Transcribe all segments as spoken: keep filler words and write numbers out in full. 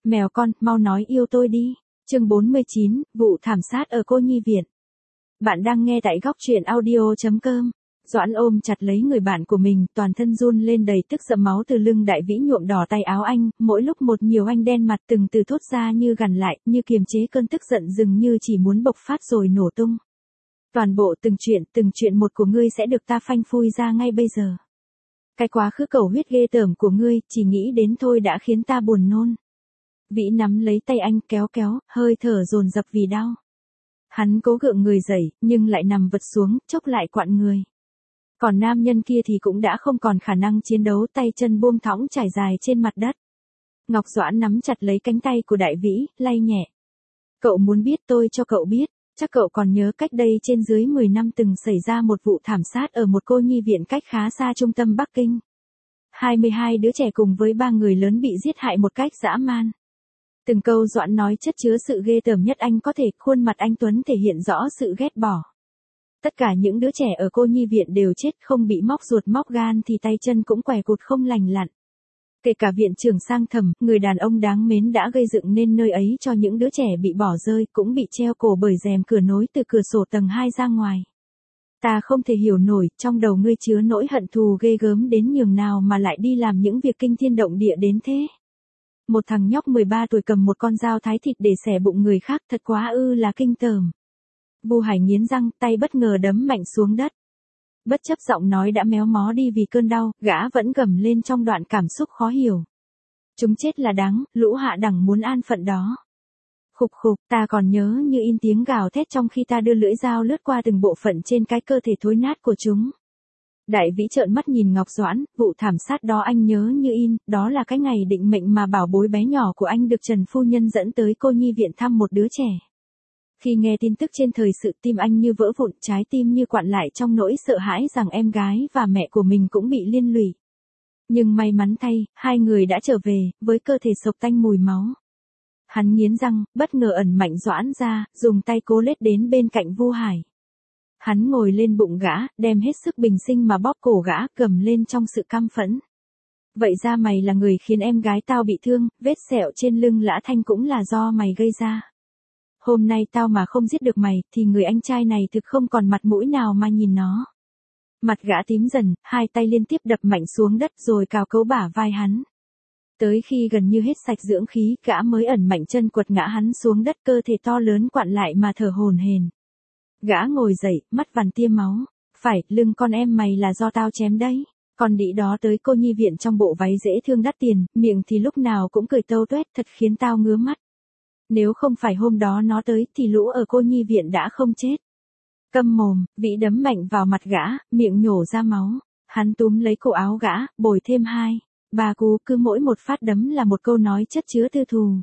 Mèo con, mau nói yêu tôi đi. Chương bốn mươi chín, vụ thảm sát ở cô nhi viện. Bạn đang nghe tại góc truyện audio chấm com. Doãn ôm chặt lấy người bạn của mình, toàn thân run lên đầy tức giận, máu từ lưng Đại Vĩ nhuộm đỏ tay áo anh, mỗi lúc một nhiều anh đen mặt từng từ thốt ra như gằn lại, như kiềm chế cơn tức giận dường như chỉ muốn bộc phát rồi nổ tung. Toàn bộ từng chuyện, từng chuyện một của ngươi sẽ được ta phanh phui ra ngay bây giờ. Cái quá khứ cầu huyết ghê tởm của ngươi, chỉ nghĩ đến thôi đã khiến ta buồn nôn. Vĩ nắm lấy tay anh kéo kéo, hơi thở dồn dập vì đau. Hắn cố gượng người dậy, nhưng lại nằm vật xuống, chốc lại quặn người. Còn nam nhân kia thì cũng đã không còn khả năng chiến đấu, tay chân buông thõng trải dài trên mặt đất. Ngọc Doãn nắm chặt lấy cánh tay của Đại Vĩ, lay nhẹ. Cậu muốn biết tôi cho cậu biết, chắc cậu còn nhớ cách đây trên dưới mười năm từng xảy ra một vụ thảm sát ở một cô nhi viện cách khá xa trung tâm Bắc Kinh. hai mươi hai đứa trẻ cùng với ba người lớn bị giết hại một cách dã man. Từng câu Doãn nói chất chứa sự ghê tởm nhất anh có thể, khuôn mặt anh Tuấn thể hiện rõ sự ghét bỏ. Tất cả những đứa trẻ ở cô nhi viện đều chết, không bị móc ruột móc gan thì tay chân cũng què cụt không lành lặn. Kể cả viện trưởng Sang Thầm, người đàn ông đáng mến đã gây dựng nên nơi ấy cho những đứa trẻ bị bỏ rơi, cũng bị treo cổ bởi rèm cửa nối từ cửa sổ tầng hai ra ngoài. Ta không thể hiểu nổi, trong đầu ngươi chứa nỗi hận thù ghê gớm đến nhường nào mà lại đi làm những việc kinh thiên động địa đến thế. Một thằng nhóc mười ba tuổi cầm một con dao thái thịt để xẻ bụng người khác, thật quá ư là kinh tởm. Vu Hải nghiến răng, tay bất ngờ đấm mạnh xuống đất. Bất chấp giọng nói đã méo mó đi vì cơn đau, gã vẫn gầm lên trong đoạn cảm xúc khó hiểu. Chúng chết là đáng, lũ hạ đẳng muốn an phận đó. Khục khục, ta còn nhớ như in tiếng gào thét trong khi ta đưa lưỡi dao lướt qua từng bộ phận trên cái cơ thể thối nát của chúng. Đại Vĩ trợn mắt nhìn Ngọc Doãn, vụ thảm sát đó anh nhớ như in, đó là cái ngày định mệnh mà bảo bối bé nhỏ của anh được Trần Phu Nhân dẫn tới cô nhi viện thăm một đứa trẻ. Khi nghe tin tức trên thời sự, tim anh như vỡ vụn, trái tim như quặn lại trong nỗi sợ hãi rằng em gái và mẹ của mình cũng bị liên lụy. Nhưng may mắn thay, hai người đã trở về, với cơ thể sộc tanh mùi máu. Hắn nghiến răng, bất ngờ ẩn mạnh Doãn ra, dùng tay cố lết đến bên cạnh Vu Hải. Hắn ngồi lên bụng gã, đem hết sức bình sinh mà bóp cổ gã, gầm lên trong sự căm phẫn. Vậy ra mày là người khiến em gái tao bị thương, vết sẹo trên lưng Lã Thanh cũng là do mày gây ra. Hôm nay tao mà không giết được mày, thì người anh trai này thực không còn mặt mũi nào mà nhìn nó. Mặt gã tím dần, hai tay liên tiếp đập mạnh xuống đất rồi cào cấu bả vai hắn. Tới khi gần như hết sạch dưỡng khí, gã mới ẩn mạnh chân quật ngã hắn xuống đất, cơ thể to lớn quặn lại mà thở hổn hển. Gã ngồi dậy, mắt vằn tia máu. Phải, lưng con em mày là do tao chém đấy. Con đĩ đó tới cô nhi viện trong bộ váy dễ thương đắt tiền, miệng thì lúc nào cũng cười tâu tuét, thật khiến tao ngứa mắt. Nếu không phải hôm đó nó tới thì lũ ở cô nhi viện đã không chết. Câm mồm, Vĩ đấm mạnh vào mặt gã, miệng nhổ ra máu. Hắn túm lấy cổ áo gã, bồi thêm hai, ba cú, cứ mỗi một phát đấm là một câu nói chất chứa tư thù.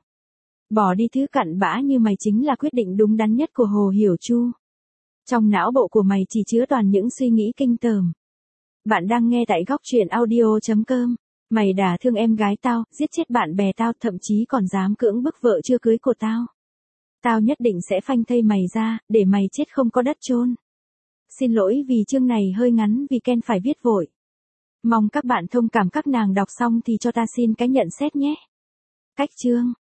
Bỏ đi thứ cặn bã như mày chính là quyết định đúng đắn nhất của Hồ Hiểu Chu. Trong não bộ của mày chỉ chứa toàn những suy nghĩ kinh tởm. Bạn đang nghe tại góc truyện audio chấm com. Mày đả thương em gái tao, giết chết bạn bè tao, thậm chí còn dám cưỡng bức vợ chưa cưới của tao. Tao nhất định sẽ phanh thây mày ra, để mày chết không có đất chôn. Xin lỗi vì chương này hơi ngắn vì Ken phải viết vội. Mong các bạn thông cảm, các nàng đọc xong thì cho ta xin cái nhận xét nhé. Cách chương.